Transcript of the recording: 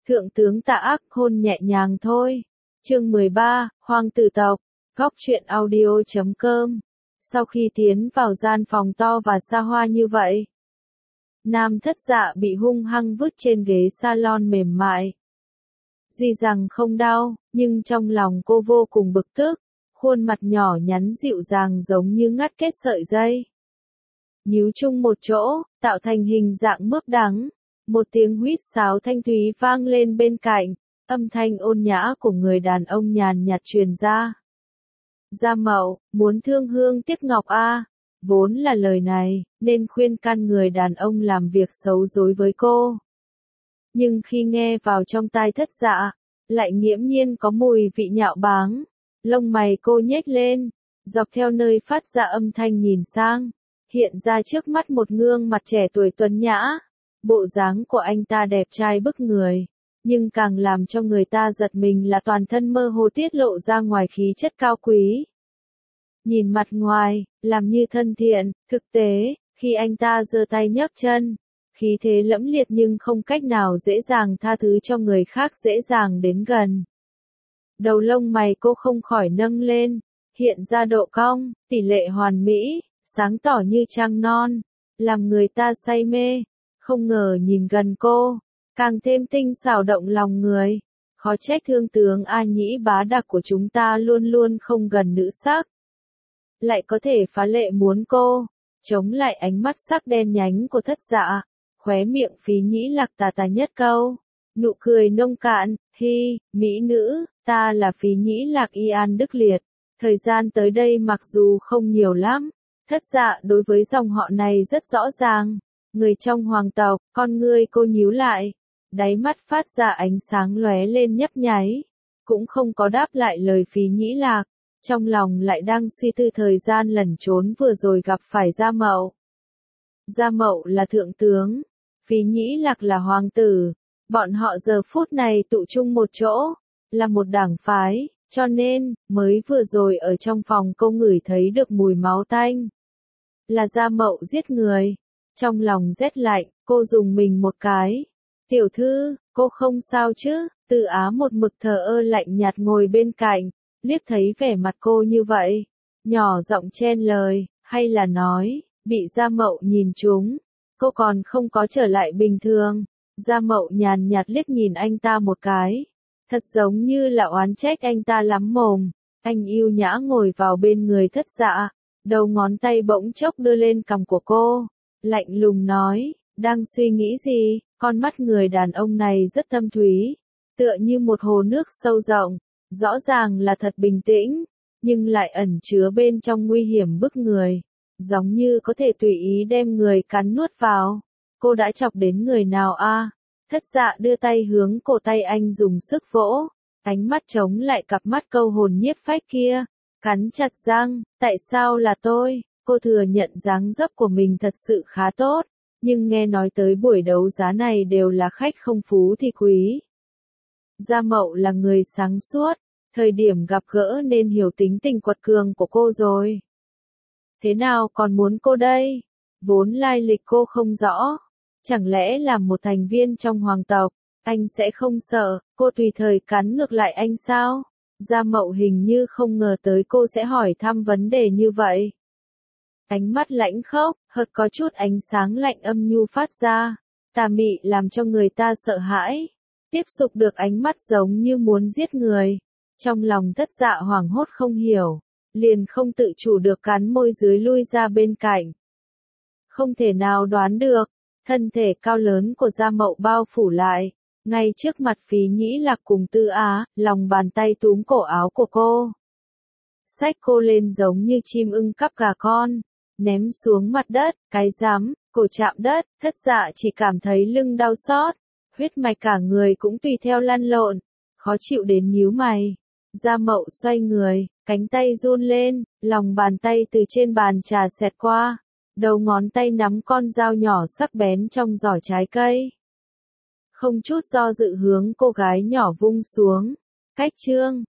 Thượng tướng Tạ Ác hôn nhẹ nhàng thôi. Chương 13, Hoang tử tộc. Góc truyện audio.com. Sau khi tiến vào gian phòng to và xa hoa như vậy, Nam Thất Dạ bị hung hăng vứt trên ghế salon mềm mại. Tuy rằng không đau, nhưng trong lòng cô vô cùng bực tức, khuôn mặt nhỏ nhắn dịu dàng giống như ngắt kết sợi dây. Nhíu chung một chỗ, tạo thành hình dạng mướp đắng. Một tiếng huýt sáo thanh thúy vang lên bên cạnh, âm thanh ôn nhã của người đàn ông nhàn nhạt truyền ra. Gia Mậu, muốn thương hương tiếc ngọc a. Vốn là lời này, nên khuyên can người đàn ông làm việc xấu dối với cô. Nhưng khi nghe vào trong tai Thất Dạ, lại nghiễm nhiên có mùi vị nhạo báng. Lông mày cô nhếch lên, dọc theo nơi phát ra âm thanh nhìn sang, hiện ra trước mắt một gương mặt trẻ tuổi tuấn nhã. Bộ dáng của anh ta đẹp trai bức người, nhưng càng làm cho người ta giật mình là toàn thân mơ hồ tiết lộ ra ngoài khí chất cao quý. Nhìn mặt ngoài, làm như thân thiện, thực tế, khi anh ta giơ tay nhấc chân, khí thế lẫm liệt nhưng không cách nào dễ dàng tha thứ cho người khác dễ dàng đến gần. Đầu lông mày cô không khỏi nâng lên, hiện ra độ cong, tỷ lệ hoàn mỹ, sáng tỏ như trăng non, làm người ta say mê. Không ngờ nhìn gần cô, càng thêm tinh xảo động lòng người. Khó trách thương tướng A Nhĩ bá đặc của chúng ta luôn luôn không gần nữ sắc. Lại có thể phá lệ muốn cô, chống lại ánh mắt sắc đen nhánh của Thất Dạ, khóe miệng Phí Nhĩ Lạc tà tà nhất câu. Nụ cười nông cạn, hi, mỹ nữ, ta là Phí Nhĩ Lạc Y An Đức Liệt. Thời gian tới đây mặc dù không nhiều lắm, Thất Dạ đối với dòng họ này rất rõ ràng. Người trong hoàng tộc, con ngươi cô nhíu lại, đáy mắt phát ra ánh sáng lóe lên nhấp nháy, cũng không có đáp lại lời Phí Nhĩ Lạc, trong lòng lại đang suy tư thời gian lẩn trốn vừa rồi gặp phải Gia Mậu. Gia Mậu là thượng tướng, Phí Nhĩ Lạc là hoàng tử, bọn họ giờ phút này tụ chung một chỗ, là một đảng phái, cho nên, mới vừa rồi ở trong phòng cô ngửi thấy được mùi máu tanh. Là Gia Mậu giết người. Trong lòng rét lạnh, cô dùng mình một cái. Tiểu thư, cô không sao chứ? Từ Á một mực thờ ơ lạnh nhạt ngồi bên cạnh, liếc thấy vẻ mặt cô như vậy. Nhỏ giọng chen lời, hay là nói, bị Gia Mậu nhìn trúng. Cô còn không có trở lại bình thường. Gia Mậu nhàn nhạt liếc nhìn anh ta một cái. Thật giống như là oán trách anh ta lắm mồm. Anh yêu nhã ngồi vào bên người Thất Dạ. Đầu ngón tay bỗng chốc đưa lên cằm của cô. Lạnh lùng nói, đang suy nghĩ gì? Con mắt người đàn ông này rất thâm thúy, tựa như một hồ nước sâu rộng, rõ ràng là thật bình tĩnh, nhưng lại ẩn chứa bên trong nguy hiểm bức người, giống như có thể tùy ý đem người cắn nuốt vào. Cô đã chọc đến người nào a? Thất Dạ đưa tay hướng cổ tay anh dùng sức vỗ, ánh mắt chống lại cặp mắt câu hồn nhiếp phách kia, cắn chặt răng, tại sao là tôi? Cô thừa nhận dáng dấp của mình thật sự khá tốt, nhưng nghe nói tới buổi đấu giá này đều là khách không phú thì quý. Gia Mậu là người sáng suốt, thời điểm gặp gỡ nên hiểu tính tình quật cường của cô rồi. Thế nào còn muốn cô đây? Vốn lai lịch cô không rõ, chẳng lẽ là một thành viên trong hoàng tộc, anh sẽ không sợ, cô tùy thời cắn ngược lại anh sao? Gia Mậu hình như không ngờ tới cô sẽ hỏi thăm vấn đề như vậy. Ánh mắt lãnh khốc, hợt có chút ánh sáng lạnh âm nhu phát ra, tà mị làm cho người ta sợ hãi. Tiếp xúc được ánh mắt giống như muốn giết người. Trong lòng Thất Dạ hoảng hốt không hiểu, liền không tự chủ được cắn môi dưới lui ra bên cạnh. Không thể nào đoán được, thân thể cao lớn của Gia Mậu bao phủ lại, ngay trước mặt Phí Nhĩ Lạc cùng Tư Á, lòng bàn tay túm cổ áo của cô. Xách cô lên giống như chim ưng cắp gà con. Ném xuống mặt đất, cái rắm, cổ chạm đất, Thất Dạ chỉ cảm thấy lưng đau xót, huyết mạch cả người cũng tùy theo lăn lộn, khó chịu đến nhíu mày. Gia Mậu xoay người, cánh tay run lên, lòng bàn tay từ trên bàn trà xẹt qua, đầu ngón tay nắm con dao nhỏ sắc bén trong giỏ trái cây. Không chút do dự hướng cô gái nhỏ vung xuống, cách chương.